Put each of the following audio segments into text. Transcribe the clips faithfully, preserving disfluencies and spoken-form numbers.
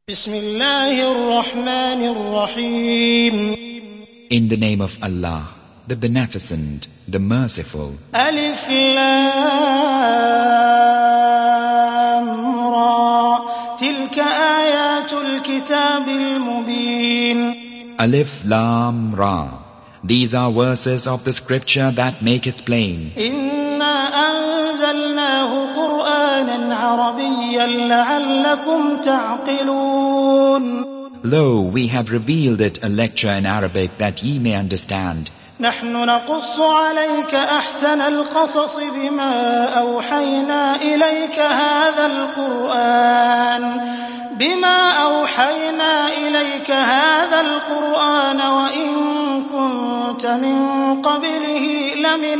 Bismillahir-Rahmanir-Rahim. In the name of Allah, the Beneficent, the Merciful. Alif Lam Ra. Tilka ayatul kitabil mubin. Alif Lam Ra. These are verses of the scripture that make it plain. Inna anzalnahu Qur'anan Arabiyyan la'allakum ta'qilun. Lo, we have revealed it a lecture in Arabic that ye may understand. نحن نقص عليك أحسن القصص بما أوحينا إليك هذا القرآن بما أوحينا إليك هذا القرآن وإن كنت من قبله لمن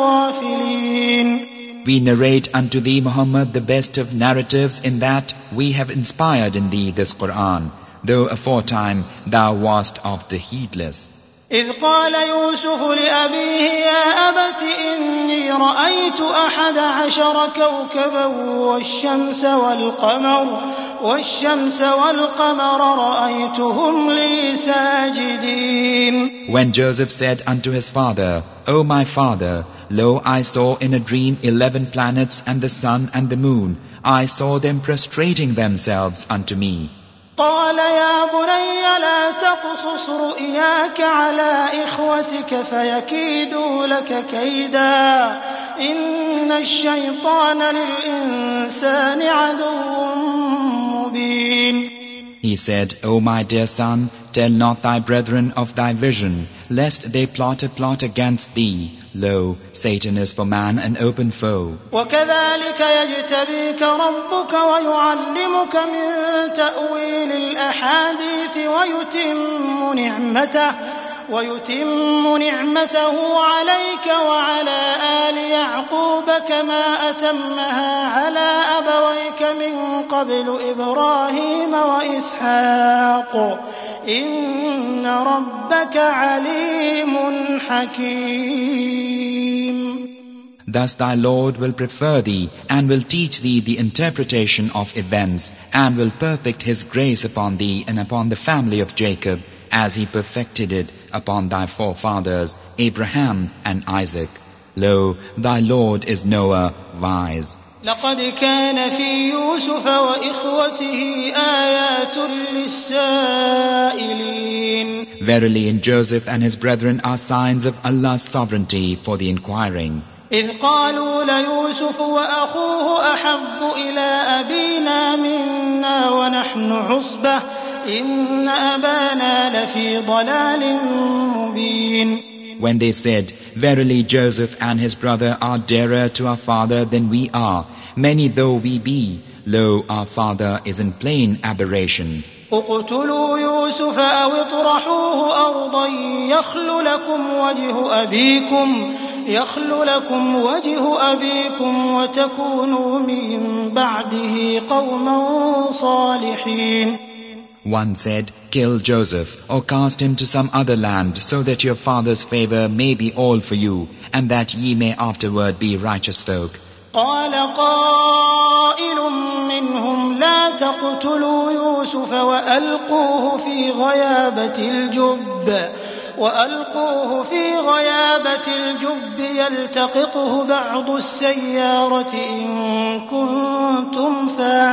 الغافلين. We narrate unto thee, Muhammad, the best of narratives in that we have inspired in thee this Qur'an, though aforetime thou wast of the heedless. إذ قال يوسف لأبيه يا أبت إني رأيت أحد عشر كوكبا والشمس والقمر والشمس والقمر رأيتهم لي ساجدين. When Joseph said unto his father, O my father, lo, I saw in a dream eleven planets and the sun and the moon. I saw them prostrating themselves unto me. قال يا بني لا تقصص رؤياك على إخوتك فيكيدوا لك كيدا إن الشيطان للإنسان عدو مبين. He said, O my dear son, tell not thy brethren of thy vision, lest they plot a plot against thee. Lo, Satan is for man an open foe. وكذلك يجتبيك ربك ويعلمك من تأويل الأحاديث ويتم نعمته ويتم نعمته عليك وعلى آل يعقوب كما أتمها على أبويك من قبل إبراهيم وإسحاق إن ربك عليم حكيم. Thus thy Lord will prefer thee and will teach thee the interpretation of events and will perfect his grace upon thee and upon the family of Jacob as he perfected it upon thy forefathers Abraham and Isaac. Lo, thy Lord is knower, wise. لقد كان في يوسف وإخوته آيات للسائلين. Verily in Joseph and his brethren are signs of Allah's sovereignty for the inquiring. إذ قالوا ليوسف وأخوه أحب إلى أبينا منا ونحن عصبة إن أبانا لفي ضلال مبين. When they said, Verily Joseph and his brother are dearer to our father than we are, many though we be, lo, our father is in plain aberration. اقتلوا يوسف أو اطرحوه أرضا يخل لكم وجه أبيكم يخل لكم وجه أبيكم وتكونوا من بعده قوما صالحين. One said, Kill Joseph, or cast him to some other land, so that your father's favor may be all for you, and that ye may afterward be righteous folk. قال قائل منهم لا تقتلوا يوسف وألقوه في غيابة الجب وألقوه في غيابة الجب يلتقطه بعض السيارة إن كنتم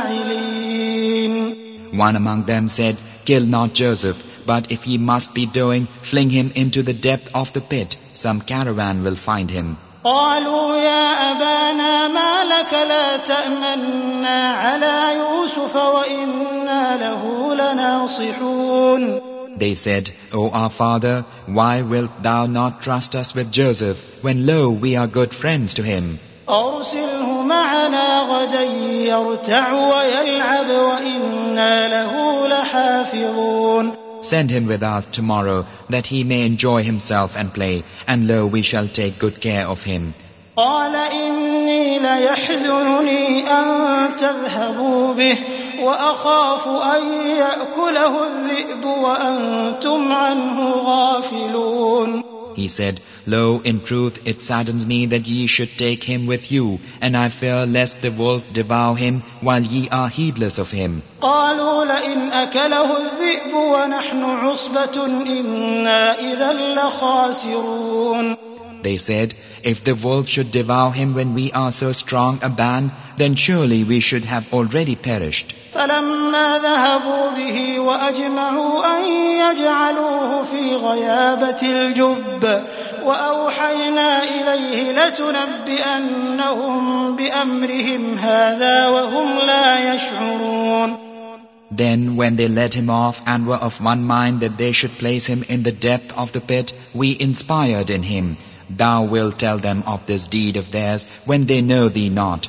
فاعلين. One among them said, Kill not Joseph, but if ye must be doing, fling him into the depth of the pit. Some caravan will find him. قالوا يا أبانا ما لك لا تأمنا على يوسف وإنا له لناصحون. They said, O our father, why wilt thou not trust us with Joseph, when lo, we are good friends to him? أرسله معنا غدا يرتع ويلعب وإنا له لحافظون. Send him with us tomorrow, that he may enjoy himself and play, and lo, we shall take good care of him. قال إني ليحزنني أن تذهبوا به وأخاف أن يأكله الذئب وأنتم عنه غافلون. He said, Lo, in truth it saddens me that ye should take him with you, and I fear lest the wolf devour him while ye are heedless of him. قالوا لئن أكله الذئب ونحن عصبة إنا إذا لخاسرون. They said, if the wolf should devour him when we are so strong a band, then surely we should have already perished. فلما ذهبوا به وأجمعوا أن يجعلوه في غيابة الجب وأوحينا إليه لتنبئنهم بأمرهم هذا وهم لا يشعرون. Then when they led him off and were of one mind that they should place him in the depth of the pit, we inspired in him, Thou wilt tell them of this deed of theirs when they know thee not.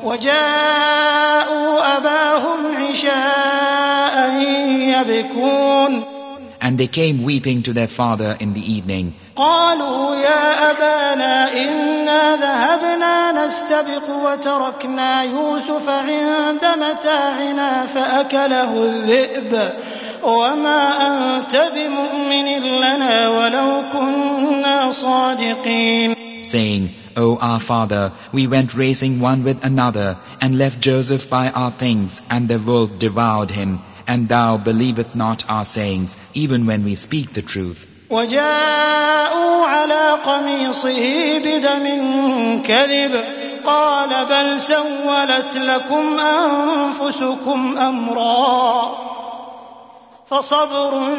وجاءوا أباهم عشاء يبكون. And they came weeping to their father in the evening. قالوا يا أبانا إنا ذهبنا نستبق وتركنا يوسف عند متاعنا فأكله الذئب وما أنت بمؤمن لنا ولو كنا صادقين. Saying, O our father, we went racing one with another and left Joseph by our things, and the wolf devoured him, and thou believest not our sayings, even when we speak the truth. وجاءوا على قميصه بدم كذب قال بل سولت لكم أنفسكم أمرا فصبر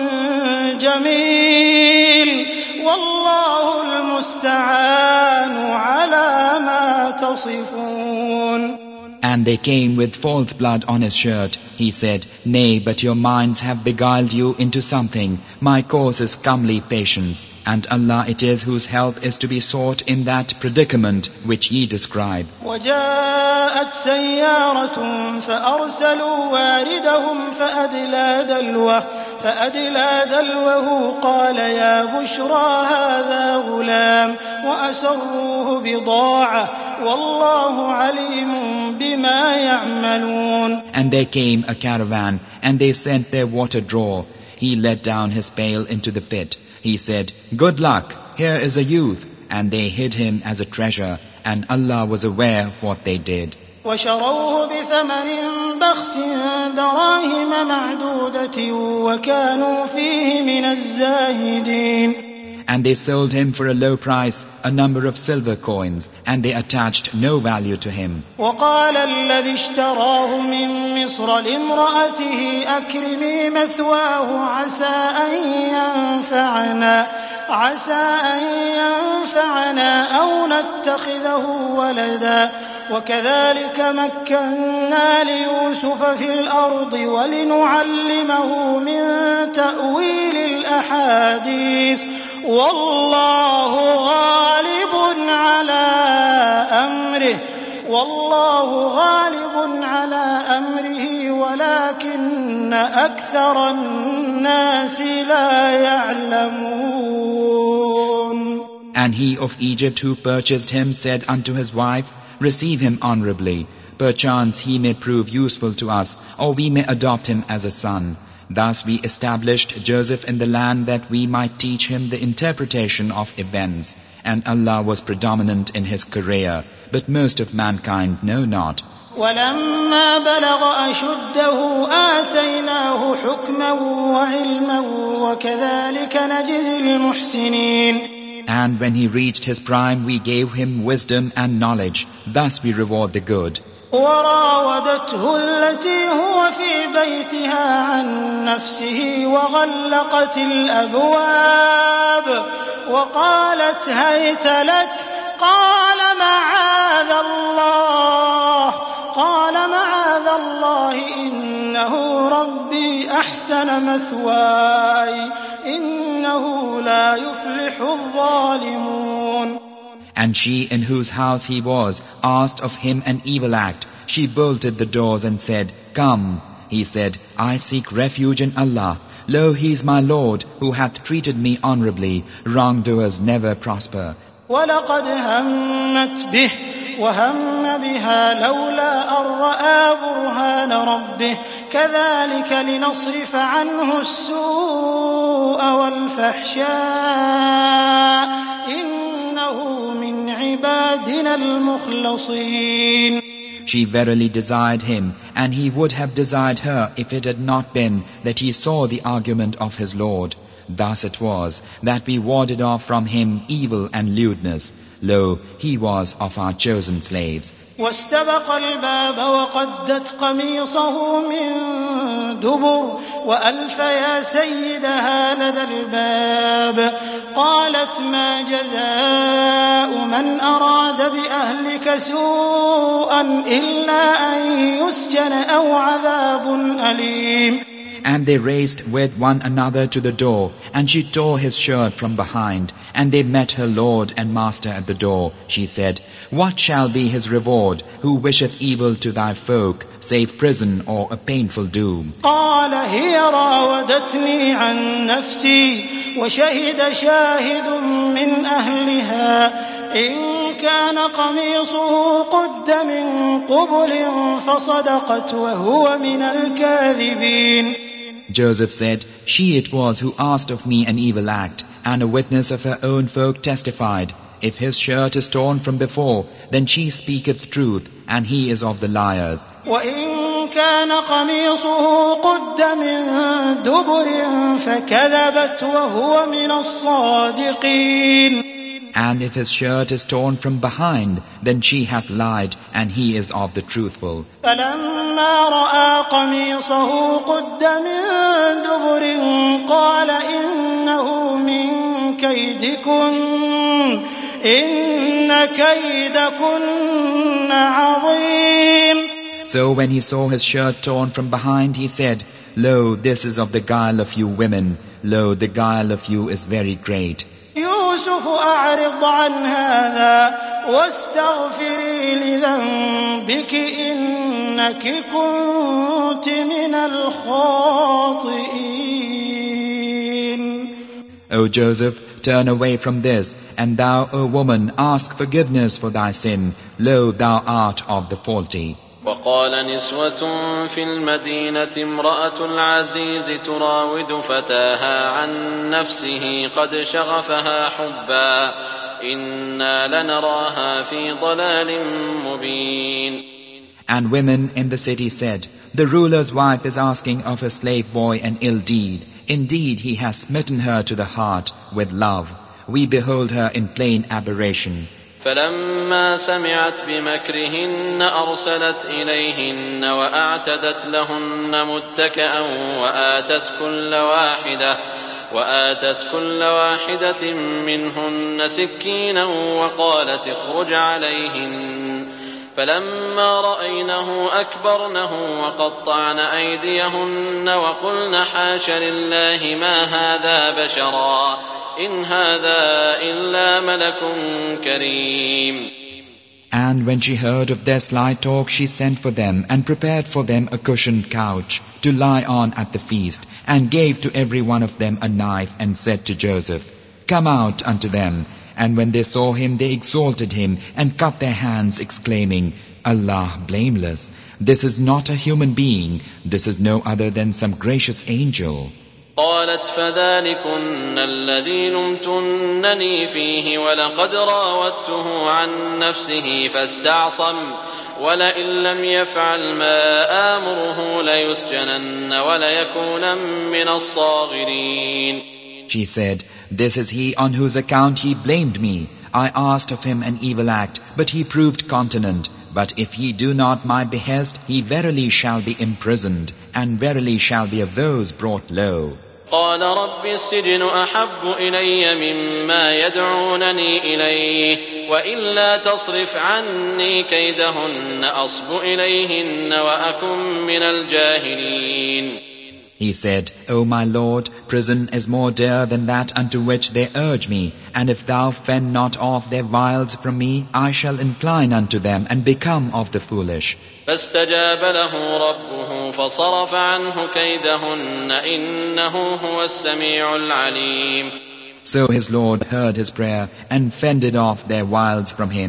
جميل والله المستعان على ما تصفون. And they came with false blood on his shirt. He said, Nay, but your minds have beguiled you into something. My course is comely patience, and Allah it is whose help is to be sought in that predicament which ye describe. وجاءت سيارة فأرسلوا واردهم فأدلى دلوه فأدلى دلوه قال يا بشرى هذا غلام وأسروه بضاعة والله عليم بما يعملون. And there came a caravan, and they sent their water drawer. He let down his pail into the pit. He said, Good luck, here is a youth. And they hid him as a treasure, and Allah was aware of what they did. وشروه بثمن بخس دراهم معدودة وكانوا فيه من الزاهدين. And they sold him for a low price, a number of silver coins, and they attached no value to him. وقال الذي اشتراه من مصر لامرأته أكرمي مثواه عسى أن ينفعنا عسى أن ينفعنا أو نتخذه ولدا وكذلك مكنا ليوسف في الأرض ولنعلمه من تأويل الأحاديث والله غالب على أمره والله غالب على أمره ولكن أكثر الناس لا يعلمون. And he of Egypt who purchased him said unto his wife, Receive him honorably. Perchance he may prove useful to us, or we may adopt him as a son. Thus we established Joseph in the land that we might teach him the interpretation of events. And Allah was predominant in his career, but most of mankind know not. ولما بلغ أشده آتيناه حكما وعلما وكذلك نجزي المحسنين. And when he reached his prime, we gave him wisdom and knowledge. Thus we reward the good. وراودته التي هو في بيتها عن نفسه وغلقت الأبواب وقالت هيت لك قال معاذ الله قال معاذ الله إنه ربي أحسن مثواي إنه لا يفلح الظالمون. And she in whose house he was asked of him an evil act. She bolted the doors and said, Come. He said, I seek refuge in Allah. Lo, he is my Lord, who hath treated me honorably. Wrongdoers never prosper. وَلَقَدْ هَمَّتْ بِهِ وَهَمَّ بها لولا أن رأى برهان ربه كذلك لنصرف عنه السوء والفحشاء إنه من عبادنا المخلصين. She verily desired him, and he would have desired her if it had not been that he saw the argument of his Lord. Thus it was that we warded off from him evil and lewdness. Lo, he was of our chosen slaves. واستبق الباب وقدت قميصه من دبر وألف يا سيدها لدى الباب قالت ما جزاء من أراد بأهلك سوءا إلا أن يسجن أو عذاب أليم. And they raced with one another to the door, and she tore his shirt from behind, and they met her lord and master at the door. She said, What shall be his reward, who wisheth evil to thy folk, save prison or a painful doom? قال هي راودتني عن نفسي وشهد شاهد من أهلها إن كان قميصه قد من قبل فصدقت وهو من الكاذبين. Joseph said, She it was who asked of me an evil act, and a witness of her own folk testified. If his shirt is torn from before, then she speaketh truth, and he is of the liars. وإن كان قميصه قد من دبر فكذبت وهو من الصادقين. And if his shirt is torn from behind, then she hath lied, and he is of the truthful. فلما رأى قميصه قد من دبر قال إنه من كيدكن إن كيدكن عظيم. So when he saw his shirt torn from behind, he said, Lo, this is of the guile of you women. Lo, the guile of you is very great. يوسف أعرض عن هذا واستغفري لذنبك إنك كنت من الخاطئين. O Joseph, turn away from this, and thou, O woman, ask forgiveness for thy sin. Lo, thou art of the faulty. وقال نسوة في المدينة امرأة العزيز تراود فتاها عن نفسه قد شغفها حبا إنا لنراها في ضلال مبين. And women in the city said, The ruler's wife is asking of her slave boy an ill deed. Indeed, he has smitten her to the heart with love. We behold her in plain aberration. فلما سمعت بمكرهن أرسلت إليهن وأعتدت لهن متكئا وآتت كل واحدة وآتت كل واحدة منهن سكينا وقالت اخرج عليهن فلما رأينه أكبرنه وقطعن أيديهن وقلن حاش لله ما هذا بشرا إن هذا إلا ملك كريم. And when she heard of their sly talk, she sent for them and prepared for them a cushioned couch to lie on at the feast, and gave to every one of them a knife, and said to Joseph, Come out unto them. And when they saw him, they exalted him and cut their hands, exclaiming, Allah blameless, this is not a human being, this is no other than some gracious angel. قالت فذلكن الذي لمتنني فيه ولقد راودته عن نفسه فاستعصم ولئن لم يفعل ما آمره ليسجنن وليكونن من الصاغرين. She said, This is he on whose account he blamed me. I asked of him an evil act, but he proved continent. But if he do not my behest, he verily shall be imprisoned, and verily shall be of those brought low. قال رب السجن أحب إلي مما يدعونني إليه وإلا تصرف عني كيدهن أصب إليهن وأكن من الجاهلين. He said, O my Lord, prison is more dear than that unto which they urge me, and if thou fend not off their wiles from me, I shall incline unto them and become of the foolish. فاستجاب له ربه فصرف عنه كيدهن إنه هو السميع العليم. So his Lord heard his prayer and fended off their wiles from him.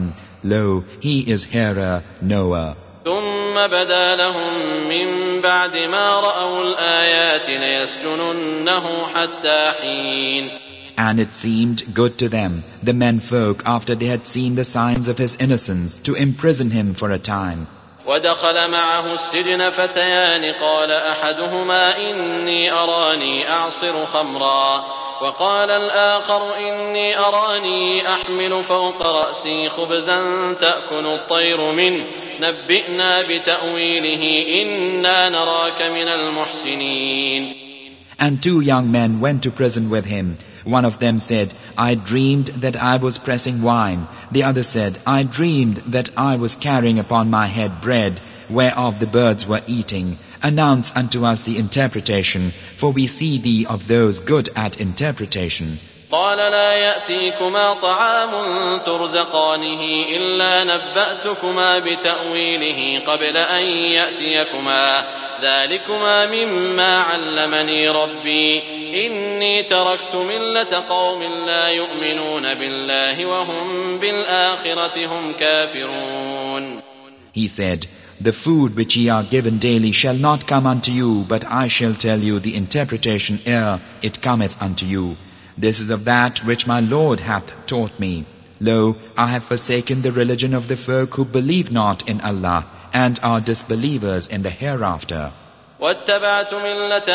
Lo, he is hearer, knower. ثم بدا لهم من بعد ما رأوا الآيات ليسجننه حتى حين. And it seemed good to them, the menfolk, after they had seen the signs of his innocence, to imprison him for a time. ودخل معه السجن فتيان قال أحدهما إني أراني أعصر خمرا وقال الآخر إني أراني أحمل فوق رأسي خبزا تأكل الطير منه نبئنا بتأويله إنا نراك من المحسنين. And two young men went to prison with him. One of them said, I dreamed that I was pressing wine. The other said, I dreamed that I was carrying upon my head bread, whereof the birds were eating. Announce unto us the interpretation, for we see thee of those good at interpretation. قال لا يأتيكما طعام ترزقانه إلا نبأتكما بتأويله قبل أن يأتيكما ذلكما مما علمني ربي إني تركت ملة قوم لا يؤمنون بالله وهم بالآخرة هم كافرون. He said, the food which ye are given daily shall not come unto you, but I shall tell you the interpretation ere it cometh unto you. This is of that which my Lord hath taught me. Lo, I have forsaken the religion of the folk who believe not in Allah and are disbelievers in the hereafter. واتبعت ملة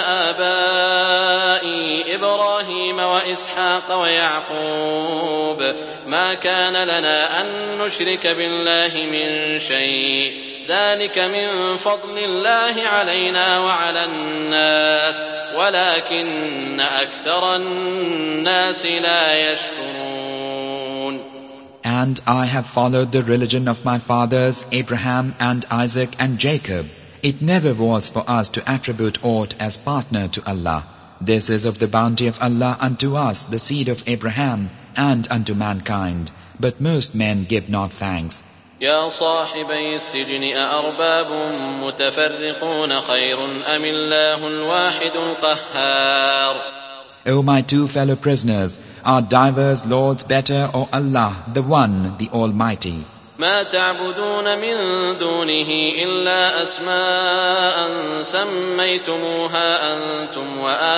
آبائي إبراهيم وإسحاق ويعقوب ما كان لنا أن نشرك بالله من شيء ذلك من فضل الله علينا وعلى الناس ولكن أكثر الناس لا يشكرون. And I have followed the religion of my fathers Abraham and Isaac and Jacob. It never was for us to attribute aught as partner to Allah. This is of the bounty of Allah unto us, the seed of Abraham, and unto mankind. But most men give not thanks. يا صاحبي السجن أأرباب متفرقون خير أم الله الواحد القهار. O my two fellow prisoners, are divers lords better or Allah, the One, the Almighty? ما تعبدون من دونه إلا أسماء سميتموها أنتم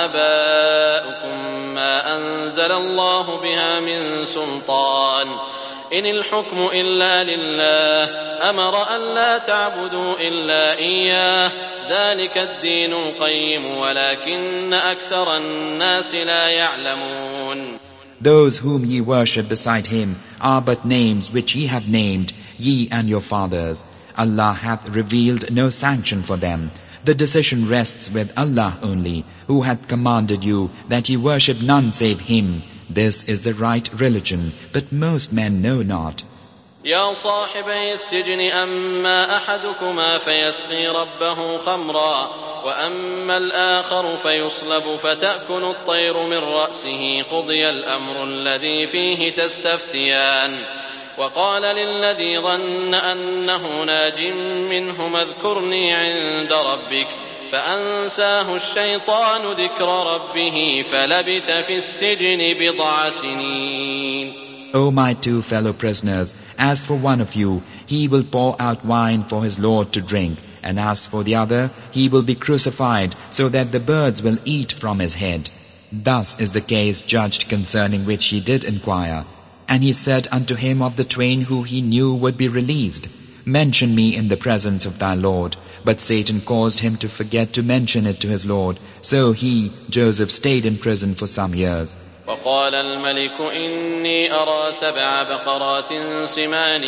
وآباؤكم ما أنزل الله بها من سلطان إن الحكم إلا لله أمر أن لا تعبدوا إلا إياه ذلك الدين القيم ولكن أكثر الناس لا يعلمون. Those whom ye worship beside him are but names which ye have named, ye and your fathers. Allah hath revealed no sanction for them. The decision rests with Allah only, who hath commanded you that ye worship none save him. This is the right religion, but most men know not. يا صاحبي السجن أما أحدكما فيسقي ربه خمرا وأما الآخر فيصلب فتأكل الطير من رأسه قضي الأمر الذي فيه تستفتيان وقال للذي ظن أنه ناج منهما اذكرني عند ربك فأنساه الشيطان ذكر ربه فلبث في السجن بضع سنين. O my two fellow prisoners, as for one of you, he will pour out wine for his Lord to drink, and as for the other, he will be crucified, so that the birds will eat from his head. Thus is the case judged concerning which he did inquire. And he said unto him of the twain who he knew would be released, Mention me in the presence of thy Lord. But Satan caused him to forget to mention it to his Lord. So he, Joseph, stayed in prison for some years. وقال الملك إني أرى سبع بقرات سمان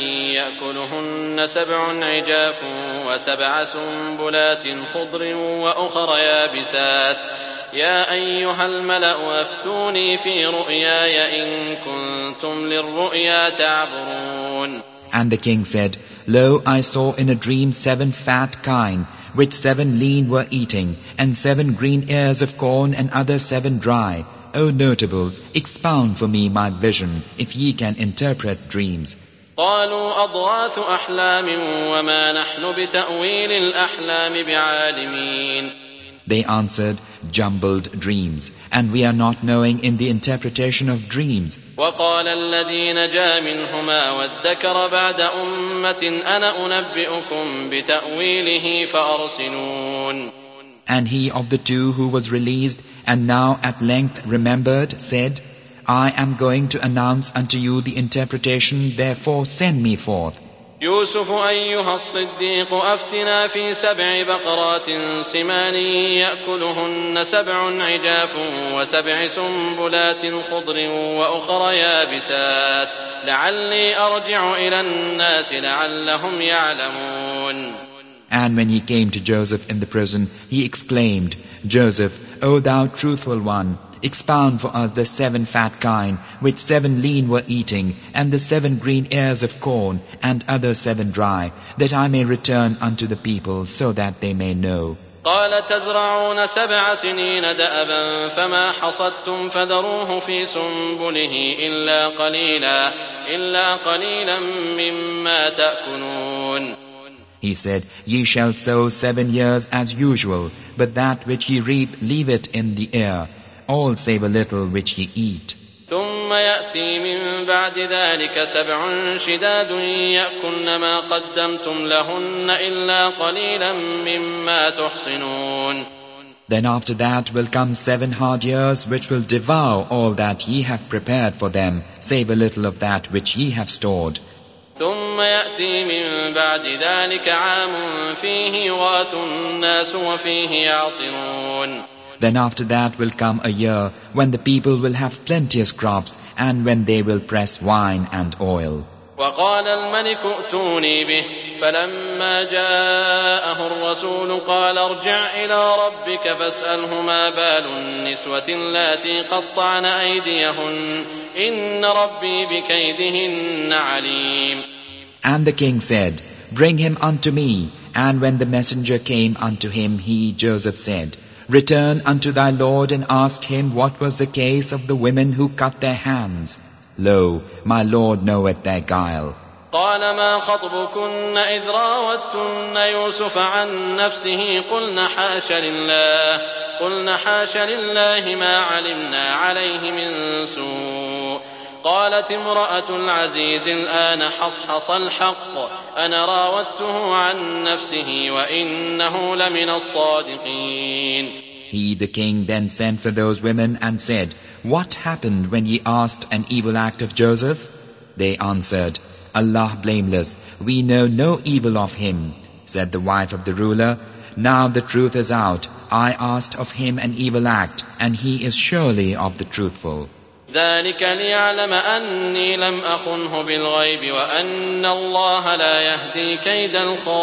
يأكلهن سبع عجاف وسبع سنبلات خضر وأخر يابسات يا أيها الملأ أفتوني في رؤياي إن كنتم للرؤيا تعبرون. And the king said, Lo, I saw in a dream seven fat kine, which seven lean were eating, and seven green ears of corn and other seven dry. O notables, expound for me my vision, if ye can interpret dreams. قالوا أضغاث أحلام وما نحن بتأويل الأحلام بعالمين. They answered, jumbled dreams, and we are not knowing in the interpretation of dreams. وقال الذي نجا منهما وادكر بعد أمة أنا أنبئكم بتأويله فأرسلون. And he of the two who was released and now at length remembered said, I am going to announce unto you the interpretation, therefore send me forth. يوسف أيها الصديق أفتنا في سبع بقرات سمان يأكلهن سبع عجاف وسبع سنبلات خضر وأخر يابسات لعلي أرجع إلى الناس لعلهم يعلمون. And when he came to Joseph in the prison, he exclaimed, Joseph, O thou truthful one, expound for us the seven fat kine, which seven lean were eating, and the seven green ears of corn, and other seven dry, that I may return unto the people, so that they may know. قال تزرعون سبع سنين دأبا فما حصدتم فذروه في سنبله إلا قليلا إلا قليلا مما تأكلون. He said, Ye shall sow seven years as usual, but that which ye reap, leave it in the air, all save a little which ye eat. ثم يأتي من بعد ذلك سبع شداد يأكلن ما قدمتم لهن إلا قليلا مما تحصنون. Then after that will come seven hard years which will devour all that ye have prepared for them, save a little of that which ye have stored. ثم يأتي من بعد ذلك عام فيه يغاث الناس وفيه يعصرون. Then after that will come a year when the people will have plenteous crops and when they will press wine and oil. وقال الملك ائتوني به فلما جاءه الرسول قال ارجع إلى ربك فاسأله ما بال النسوة اللاتي قطعن أيديهن إن ربي بكيدهن عليم. And the king said, Bring him unto me. And when the messenger came unto him, he, Joseph, said, Return unto thy Lord and ask him what was the case of the women who cut their hands. Lo, my Lord knoweth their guile. قال ما خطبكن إذ راوتن يوسف عن نفسه قلن حاش لله قلن حاش لله ما علمنا عليه من سوء قالت امرأة العزيز الآن حصحص الحق أنا راودته عن نفسه وإنه لمن الصادقين. He, the king, then sent for those women and said, What happened when ye asked an evil act of Joseph? They answered, Allah blameless, we know no evil of him. Said the wife of the ruler, Now the truth is out. I asked of him an evil act, and he is surely of the truthful. ذلك ليعلم أني لم أخنه بالغيب وأن الله لا يهدي كيد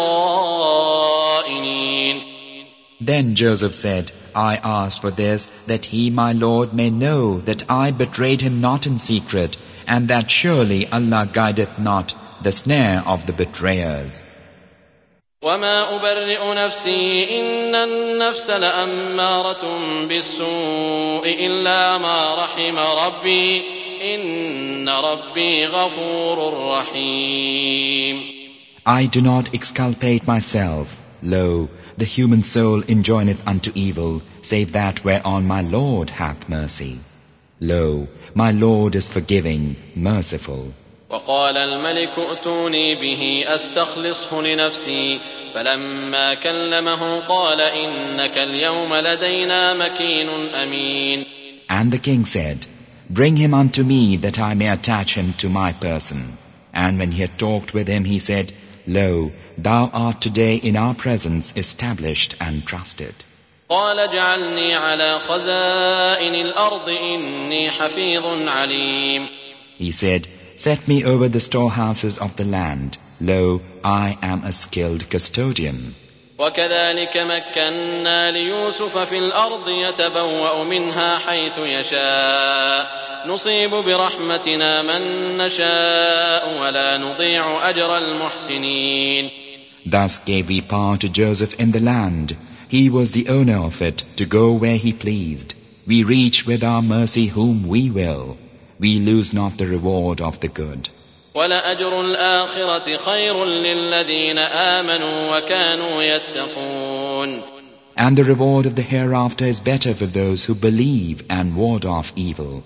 الخائنين. Then Joseph said, I asked for this, that he, my Lord, may know that I betrayed him not in secret, and that surely Allah guideth not the snare of the betrayers. وما أبرئ نفسي إن النفس لأمارة بالسوء إلا ما رحم ربي إن ربي غفور رحيم. I do not exculpate myself. Lo, the human soul enjoineth unto evil, save that whereon my Lord hath mercy. Lo, my Lord is forgiving, merciful. وقال الملك ائتوني به أستخلصه لنفسي فلما كلمه قال إنك اليوم لدينا مكين أمين. And the king said, Bring him unto me that I may attach him to my person. And when he had talked with him, he said, Lo, thou art today in our presence established and trusted. قال اجعلني على خزائن الأرض إني حفيظ عليم. He said, Set me over the storehouses of the land. Lo, I am a skilled custodian. وكذلك مكنا ليوسف في الأرض يتبوأ منها حيث يشاء نصيب برحمتنا من نشاء ولا نضيع أجر المحسنين. Thus gave we power to Joseph in the land. He was the owner of it, to go where he pleased. We reach with our mercy whom we will. We lose not the reward of the good. وَلَأَجْرُ الْآخِرَةِ خَيْرٌ لِلَّذِينَ آمَنُوا وَكَانُوا يَتَّقُونَ. And the reward of the hereafter is better for those who believe and ward off evil.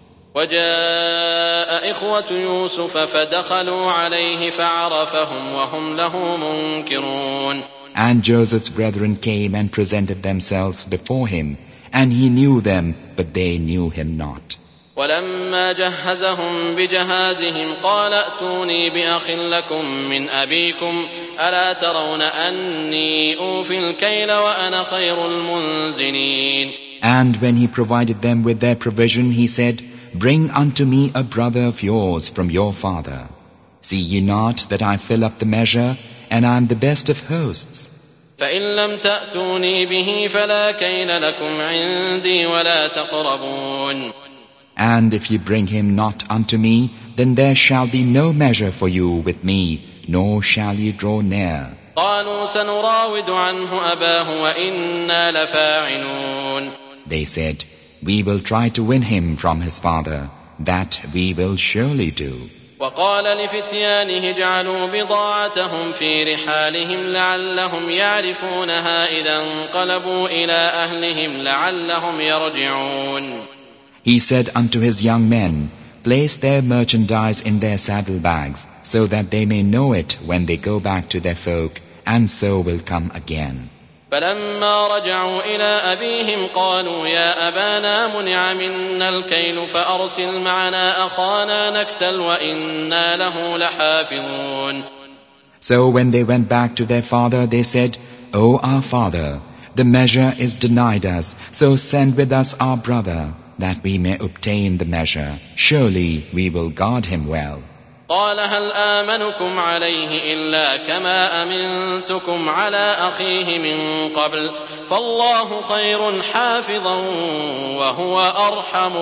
وجاء إخوة يوسف فدخلوا عليه فعرفهم وهم له منكرون. And Joseph's brethren came and presented themselves before him, and he knew them, but they knew him not. ولما جهزهم بجهازهم قال ائتوني بأخ لكم من أبيكم ألا ترون أني أوفي الكيل وأنا خير المنزلين. And when he provided them with their provision, he said, Bring unto me a brother of yours from your father. See ye not that I fill up the measure, and I am the best of hosts? فإن لم تأتوني به فلا كيل لكم عندي ولا تقربون. And if ye bring him not unto me, then there shall be no measure for you with me, nor shall ye draw near. قالوا سنراود عنه أباه وإنا لفاعلون. They said, We will try to win him from his father. That we will surely do. وقال لفتيانه اجعلوا بضاعتهم في رحالهم لعلهم يعرفونها إذا انقلبوا إلى أهلهم لعلهم يرجعون. He said unto his young men, Place their merchandise in their saddlebags, so that they may know it when they go back to their folk, and so will come again. فلما رجعوا إلى أبيهم قالوا يا أبانا منع منا الكيل فأرسل معنا أخانا نكتل وإنا له لحافظون. So when they went back to their father, they said, O our father, the measure is denied us, so send with us our brother, that we may obtain the measure. Surely we will guard him well. قال هل آمنكم عليه إلا كما أمنتكم على أخيه من قبل فالله خير حافظا وهو أرحم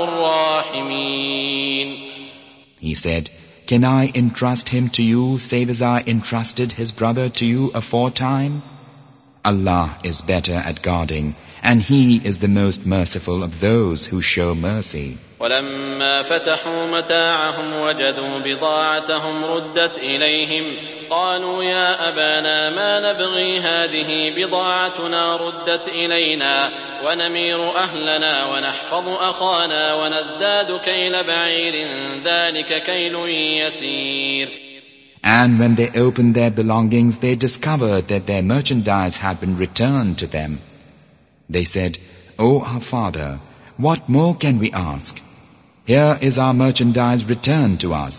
الراحمين. He said, Can I entrust him to you save as I entrusted his brother to you aforetime? Allah is better at guarding, and He is the most merciful of those who show mercy. ولما فتحوا متاعهم وجدوا بضاعتهم ردت إليهم قالوا يا أبانا ما نبغي هذه بضاعتنا ردت إلينا ونمير أهلنا ونحفظ أخانا ونزداد كيل بعير ذلك كيل يسير. And when they opened their belongings, they discovered that their merchandise had been returned to them. They said, O our father, what more can we ask? Here is our merchandise returned to us.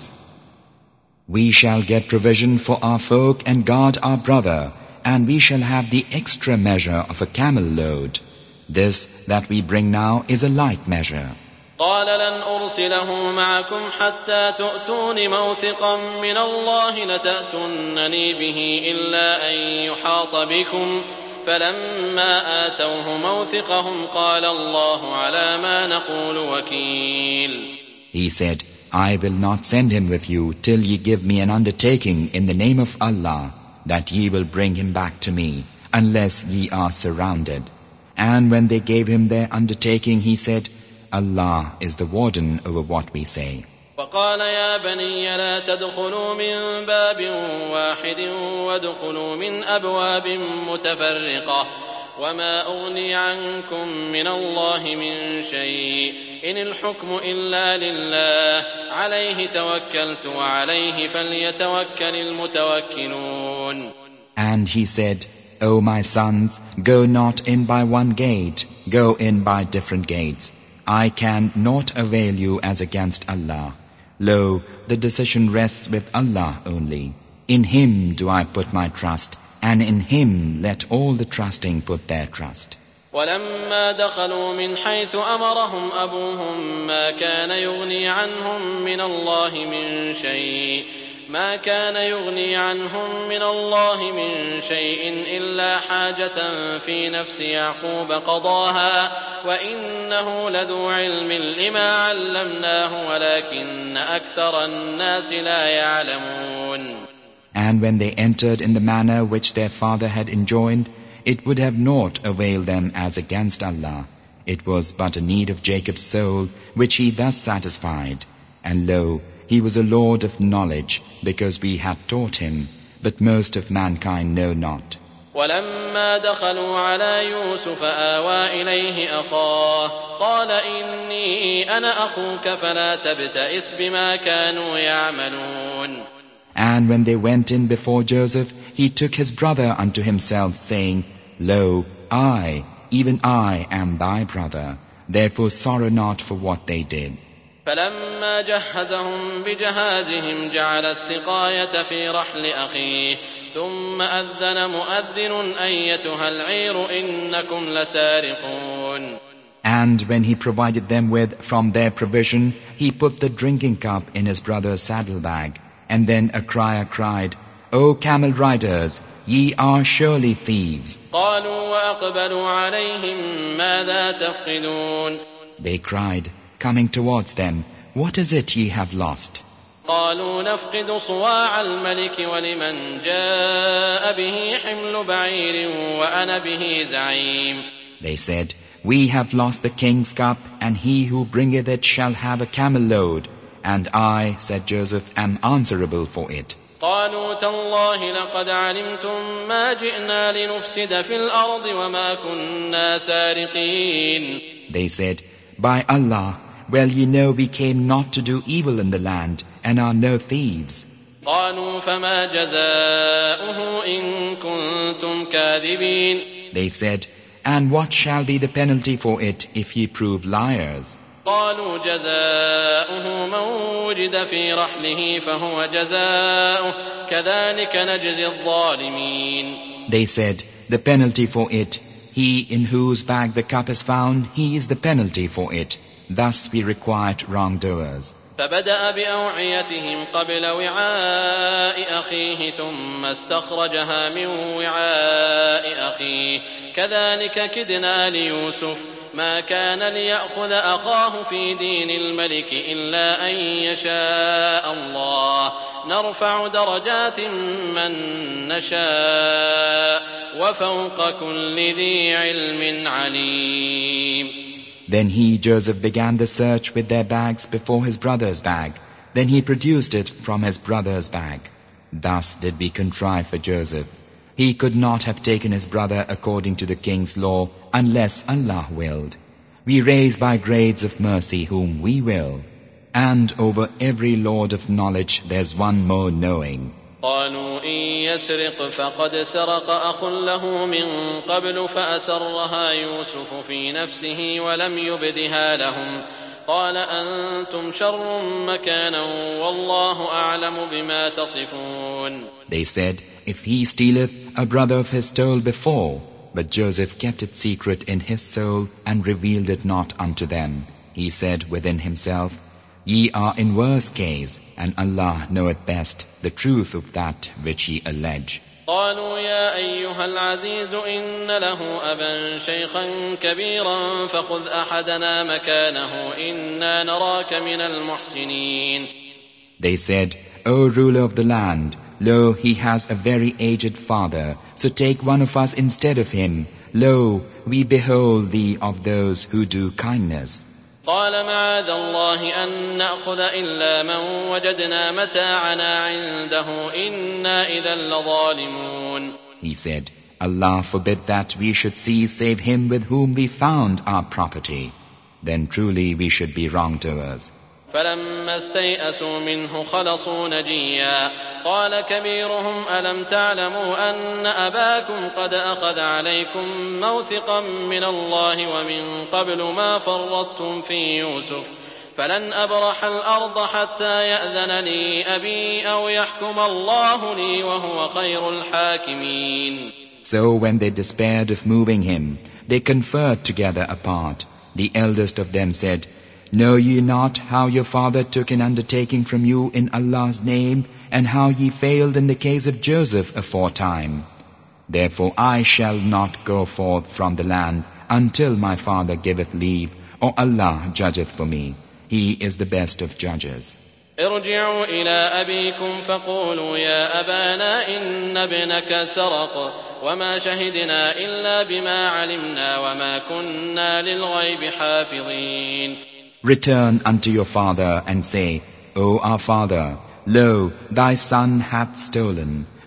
We shall get provision for our folk and guard our brother, and we shall have the extra measure of a camel load. This that we bring now is a light measure. قال لن أرسله معكم حتى تؤتون موثقا من الله لتأتونني به إلا أن يحاط بكم فلما آتوه موثقهم قال الله على ما نقول وكيل. He said, I will not send him with you till ye give me an undertaking in the name of Allah that ye will bring him back to me, unless ye are surrounded. And when they gave him their undertaking, he said, Allah is the warden over what we say. وقال يا بني لا تدخلوا من باب واحد وادخلوا من أبواب متفرقة وما أغني عنكم من الله من شيء إن الحكم إلا لله عليه توكلت وعليه فليتوكل المتوكلون. And he said, O my sons, go not in by one gate, go in by different gates. I can not avail you as against Allah. Lo, the decision rests with Allah only. In Him do I put my trust, and in Him let all the trusting put their trust. ولما دخلوا من حيث أمرهم أبوهم ما كان يغني عنهم من الله من شيء ما كان يغني عنهم من الله من شيء إلا حاجة في نفس يعقوب قضاها وإنه لذو علم لما علمناه ولكن أكثر الناس لا يعلمون. And when they entered in the manner which their father had enjoined, it would have naught availed them as against Allah. It was but a need of Jacob's soul, which he thus satisfied. And lo, he was a lord of knowledge, because we had taught him, but most of mankind know not. ولما دخلوا على يوسف آوى إليه أخاه قال إني أنا أخوك فلا تبتئس بما كانوا يعملون. And when they went in before Joseph, he took his brother unto himself, saying, Lo, I, even I, am thy brother. Therefore sorrow not for what they did. فلما جهزهم بجهازهم جعل السقاية في رحل أخيه ثم أذن مؤذن أيتها العير إنكم لسارقون. And when he provided them with from their provision, he put the drinking cup in his brother's saddlebag. And then a crier cried, O camel riders, ye are surely thieves. قالوا وأقبلوا عليهم ماذا تفقدون. They cried, coming towards them, What is it ye have lost? قالوا نفقد صواع الملك ولمن جاء به حمل بعير وأنا به زعيم. They said, We have lost the king's cup, and he who bringeth it shall have a camel load. And I, said Joseph, am answerable for it. قالوا تالله لقد علمتم ما جئنا لنفسد في الأرض وما كنا سارقين. They said, By Allah, well ye know we came not to do evil in the land, and are no thieves. قالوا فما جزاؤه إن كنتم كاذبين. They said, And what shall be the penalty for it if ye prove liars? قالوا جزاؤه من وجد في رحله فهو جزاؤه كذلك نجزي الظالمين. They said, The penalty for it, he in whose bag the cup is found, he is the penalty for it. Thus we requite wrongdoers. فبدأ بأوعيتهم قبل وعاء أخيه ثم استخرجها من وعاء أخيه كذلك كدنا ليوسف ما كان ليأخذ أخاه في دين الملك إلا أن يشاء الله نرفع درجات من نشاء وفوق كل ذي علم عليم. Then he, Joseph, began the search with their bags before his brother's bag. Then he produced it from his brother's bag. Thus did we contrive for Joseph. He could not have taken his brother according to the king's law unless Allah willed. We raise by grades of mercy whom we will. And over every lord of knowledge there's one more knowing. قالوا إن يسرق فقد سرق أخ له من قبل فأسرها يوسف في نفسه ولم يبدها لهم قال أنتم شر مكانا والله أعلم بما تصفون. They said, If he stealeth, a brother of his stole before. But Joseph kept it secret in his soul and revealed it not unto them. He said within himself, Ye are in worse case, and Allah knoweth best the truth of that which ye allege. قالوا يا أيها العزيز إن له أبا شيخا كبيرا فخذ أحدنا مكانه إنا نراك من المحسنين. They said, O ruler of the land, lo, he has a very aged father, so take one of us instead of him. Lo, we behold thee of those who do kindness. قال معاذ الله أن نأخذ إلا من وجدنا متاعنا عنده إنا إذا لظالمون. He said, Allah forbid that we should seize save him with whom we found our property. Then truly we should be wrongdoers. فلما استيئسوا منه خلصوا نجيا قال كبيرهم ألم تعلموا أن أباكم قد أخذ عليكم موثقا من الله ومن قبل ما فرطتم في يوسف فلن أبرح الأرض حتى يأذن لي أبي أو يحكم الله لي وهو خير الحاكمين. So when they despaired of moving him, they conferred together apart. The eldest of them said, Know ye not how your father took an undertaking from you in Allah's name, and how ye failed in the case of Joseph aforetime? Therefore I shall not go forth from the land until my father giveth leave, or Allah judgeth for me. He is the best of judges. ارجعوا إلى أبيكم فقولوا يا أبانا إن ابنك سرق وما شهدنا إلا بما علمنا وما كنا للغيب حافظين. Return unto your father and say, O our father, lo, thy son hath stolen.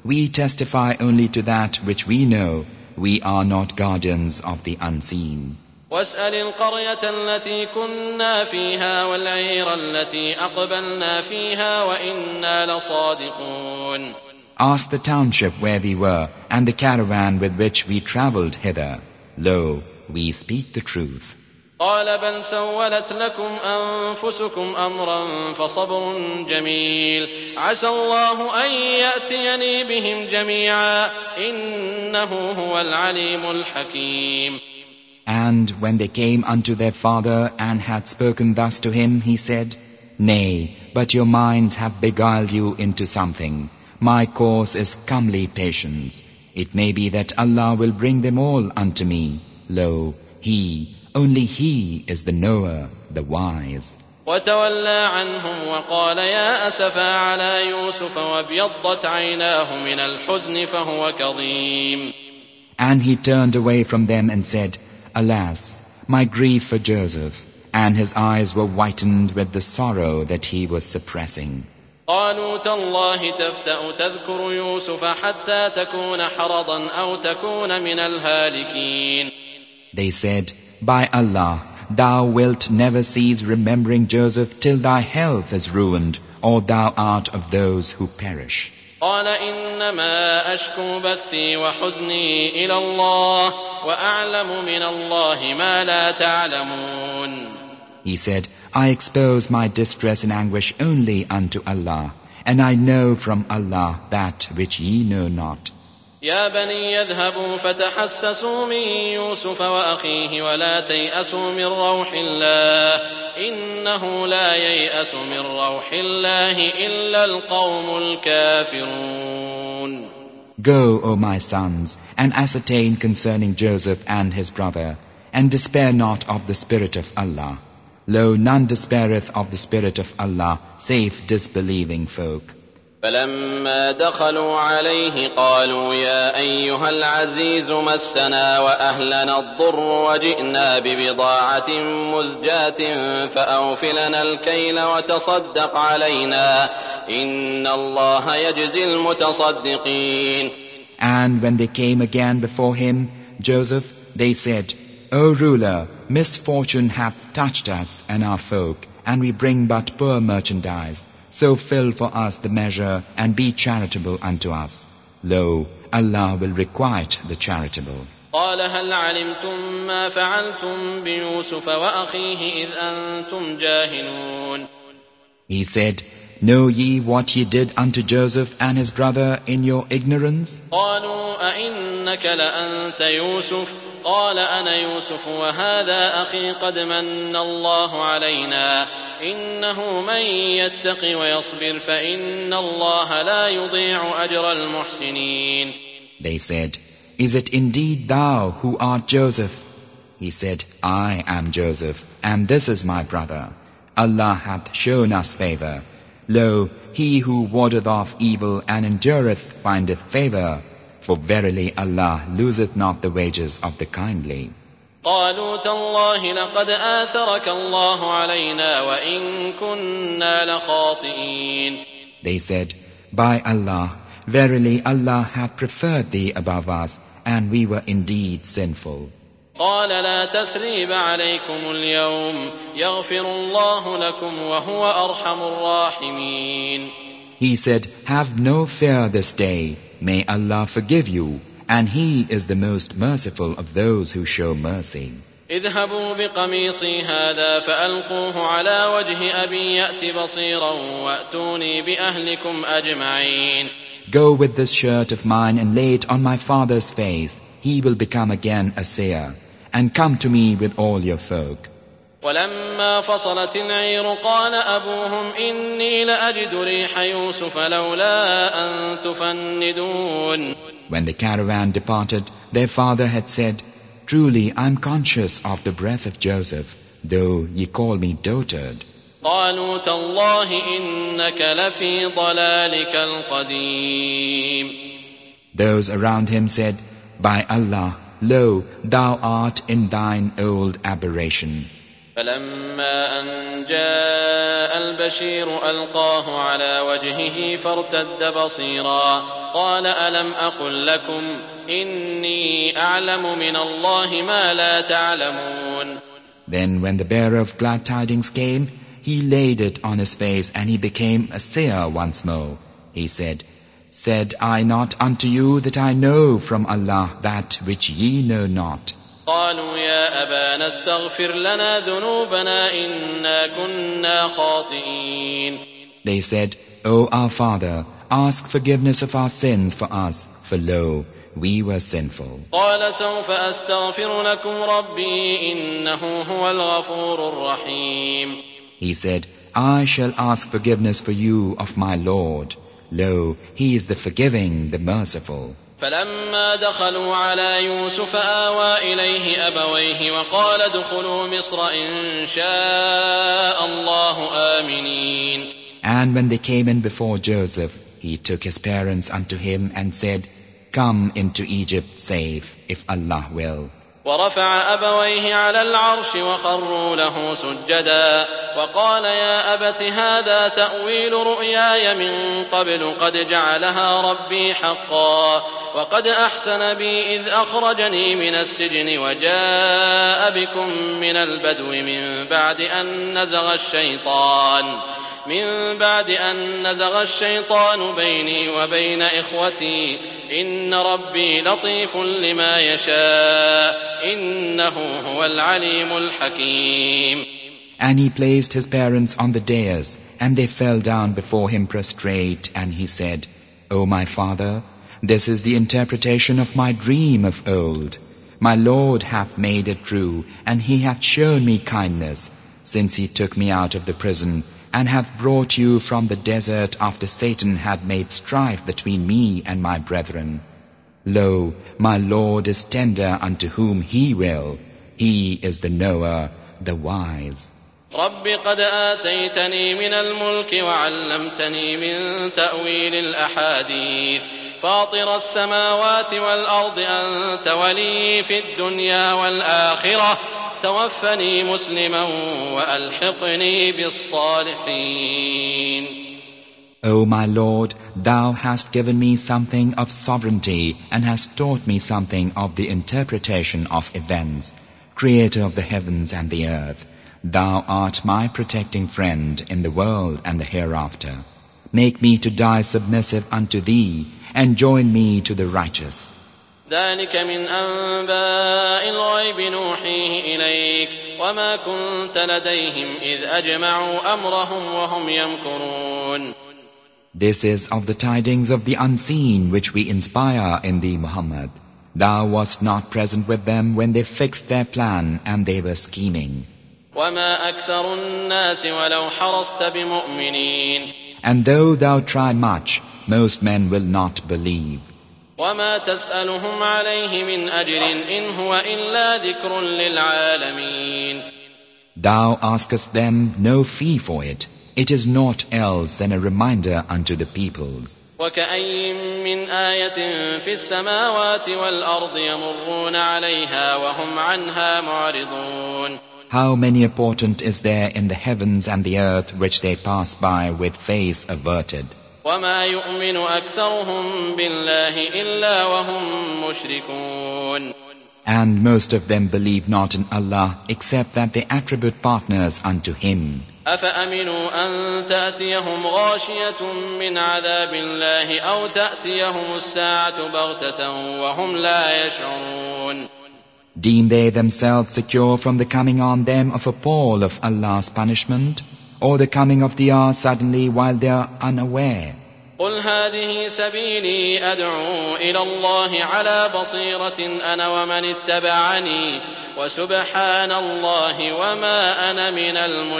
We testify only to that which we know. We are not guardians of the unseen. واسأل القرية التي كنا فيها والعير التي أقبلنا فيها وإنا لصادقون. Ask the township where we were and the caravan with which we travelled hither. Lo, we speak the truth. قال بل سولت لكم أنفسكم أمرا فصبر جميل عسى الله أن يأتيني بهم جميعا إنه هو العليم الحكيم. And when they came unto their father and had spoken thus to him, he said, Nay, but your minds have beguiled you into something. My course is comely patience. It may be that Allah will bring them all unto me. Lo, He, only He is the knower, the wise. وتولى عنهم وقال يا أسفا على يوسف وابيضت عيناه من الحزن فهو كظيم. And he turned away from them and said, Alas, my grief for Joseph, and his eyes were whitened with the sorrow that he was suppressing. قالوا تالله تفتأ تذكر يوسف حتى تكون حرضا أو تكون من الهالكين. They said, By Allah, thou wilt never cease remembering Joseph till thy health is ruined, or thou art of those who perish. قال إنما أشكو بثي وحزني إلى الله وأعلم من الله ما لا تعلمون. He said, I expose my distress and anguish only unto Allah, and I know from Allah that which ye know not. يا بني يذهبوا فتحسسوا من يوسف وأخيه ولا تيأسوا من روح الله إنه لا ييأس من روح الله إلا القوم الكافرون. Go, O my sons, and ascertain concerning Joseph and his brother, and despair not of the Spirit of Allah. Lo, none despaireth of the Spirit of Allah, save disbelieving folk. فلما دخلوا عليه قالوا يا أيها العزيز مسنا وأهلنا الضر وجئنا ببضاعة مزجاة فأوف لنا الكيل وتصدق علينا إن الله يجزي المتصدقين. And when they came again before him, Joseph, they said, O ruler, misfortune hath touched us and our folk, and we bring but poor merchandise. So fill for us the measure and be charitable unto us. Lo, Allah will requite the charitable. قال هل علمتم ما فعلتم بيوسف وأخيه إذ أنتم جاهلون. He said, Know ye what ye did unto Joseph and his brother in your ignorance? قالوا أئنك لأنت يوسف قال أنا يوسف وهذا أخي قد من الله علينا إنه من يتق ويصبر فإن الله لا يضيع أجر المحسنين. They said, Is it indeed thou who art Joseph? He said, I am Joseph, and this is my brother. Allah hath shown us favour. Lo, he who wardeth off evil and endureth findeth favour. For verily Allah loseth not the wages of the kindly. قالوا تالله لقد آثرك الله علينا وإن كنا لخاطئين. They said, By Allah, verily Allah hath preferred thee above us, and we were indeed sinful. قال لا تثريب عليكم اليوم يغفر الله لكم وهو أرحم الراحمين. He said, Have no fear this day. May Allah forgive you, and He is the most merciful of those who show mercy. اذهبوا بقميصي هذا فألقوه على وجه أبي يأت بصيرا وأتوني بأهلكم أجمعين. Go with this shirt of mine and lay it on my father's face. He will become again a seer. And come to me with all your folk. ولما فصلت العير قال أبوهم إني لأجد ريح يوسف لولا أن تفندون. When the caravan departed, their father had said, Truly I am conscious of the breath of Joseph, though ye call me dotard. قالوا تالله إنك لفي ضلالك القديم. Those around him said, By Allah, lo, thou art in thine old aberration. فلما أن جاء البشير ألقاه على وجهه فارتد بصيرا قال ألم أقل لكم إني أعلم من الله ما لا تعلمون. Then when the bearer of glad tidings came, he laid it on his face and he became a seer once more. He said, Said I not unto you that I know from Allah that which ye know not? قالوا يا أبانا استغفر لنا ذنوبنا إنا كنا خاطئين. They said, O our father, ask forgiveness of our sins for us, for lo, we were sinful. قال سوف أستغفر لكم ربي إنه هو الغفور الرحيم. He said, I shall ask forgiveness for you of my Lord. Lo, He is the forgiving, the merciful. فلما دخلوا على يوسف آوى إليه أبويه وقال ادخلوا مصر إن شاء الله آمنين. And when they came in before Joseph, he took his parents unto him and said, Come into Egypt safe, if Allah will. ورفع أبويه على العرش وخروا له سجدا وقال يا أبت هذا تأويل رؤياي من قبل قد جعلها ربي حقا وقد أحسن بي إذ أخرجني من السجن وجاء بكم من البدو من بعد أن نزغ الشيطان من بعد أن نزغ الشيطان بيني وبين إخوتي إن ربي لطيف لما يشاء إنه هو العليم الحكيم. And he placed his parents on the dais, and they fell down before him prostrate, and he said, O my father, this is the interpretation of my dream of old. My Lord hath made it true, and he hath shown me kindness, since he took me out of the prison, and hath brought you from the desert after Satan had made strife between me and my brethren. Lo, my Lord is tender unto whom He will. He is the knower, the wise. رب قد آتيتني من الملك وعلمتني من تأويل الأحاديث فاطر السماوات والأرض أنت ولي في الدنيا والآخرة توفني مسلما وألحقني بالصالحين. O my Lord, Thou hast given me something of sovereignty and hast taught me something of the interpretation of events, Creator of the heavens and the earth. Thou art my protecting friend in the world and the hereafter. Make me to die submissive unto Thee and join me to the righteous. ذلك من أنباء الغيب نوحيه إليك وما كنت لديهم إذ أجمعوا أمرهم وهم يمكرون. This is of the tidings of the unseen which we inspire in thee, Muhammad. Thou wast not present with them when they fixed their plan and they were scheming. وما أكثر الناس ولو حرصت بمؤمنين. And though thou try much, most men will not believe. وما تسألهم عليه من أجر إن هو إلا ذكر للعالمين. Thou askest them no fee for it. It is naught else than a reminder unto the peoples. وكأي من آية في السماوات والأرض يمرون عليها وهم عنها معرضون. How many a portent is there in the heavens and the earth which they pass by with face averted. وما يؤمن أكثرهم بالله إلا وهم مشركون. And most of them believe not in Allah except that they attribute partners unto Him. أفأمنوا أن تأتيهم غاشية من عذاب الله أو تأتيهم الساعة بغتة وهم لا يشعرون. Deem they themselves secure from the coming on them of a pall of Allah's punishment, or the coming of the hour suddenly while they are unaware? قل هذه سبيلي أدعو إلى الله على بصيرة أنا ومن اتبعني وسبحان الله وما أنا من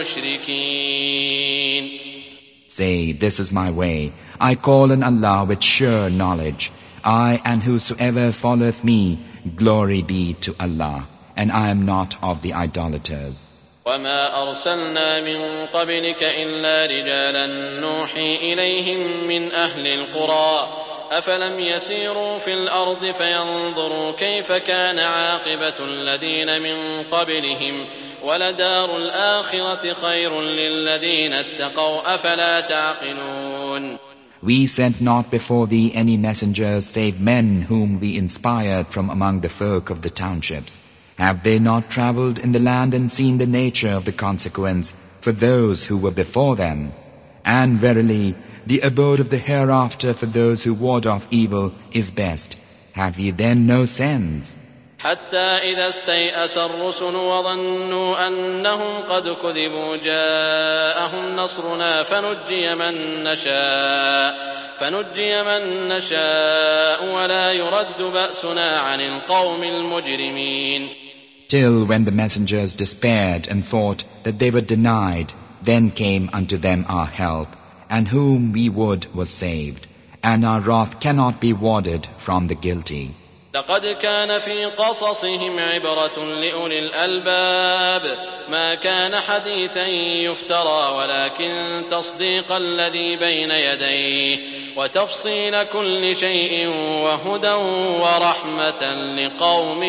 المشركين. Say, this is my way. I call on Allah with sure knowledge. I and whosoever followeth me, glory be to Allah, and I am not of the idolaters. وما أرسلنا من قبلك إلا رجالا نوحي إليهم من أهل القرى أفلم يسيروا في الأرض فينظروا كيف كان عاقبة الذين من قبلهم ولدار الآخرة خير للذين اتقوا أفلا تعقلون. We sent not before thee any messengers save men whom we inspired from among the folk of the townships. Have they not travelled in the land and seen the nature of the consequence for those who were before them? And verily, the abode of the hereafter for those who ward off evil is best. Have ye then no sense? حتى إذا استيأس الرسل وظنوا أنهم قد كذبوا جاءهم نصرنا فنجي من نشاء فنجي من نشاء ولا يرد بأسنا عن القوم المجرمين. Till when the messengers despaired and thought that they were denied, then came unto them our help, and whom we would was saved, and our wrath cannot be warded from the guilty. لقد كان في قصصهم عبرة لأولي الألباب ما كان حديثا يفترى ولكن تصديق الذي بين يديه وتفصيل كل شيء وهدى ورحمة لقوم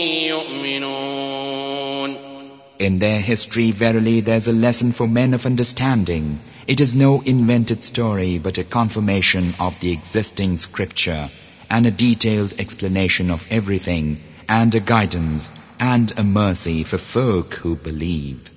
يؤمنون. In their history, verily, there is a lesson for men of understanding. It is no invented story, but a confirmation of the existing scripture, and a detailed explanation of everything, and a guidance, and a mercy for folk who believe.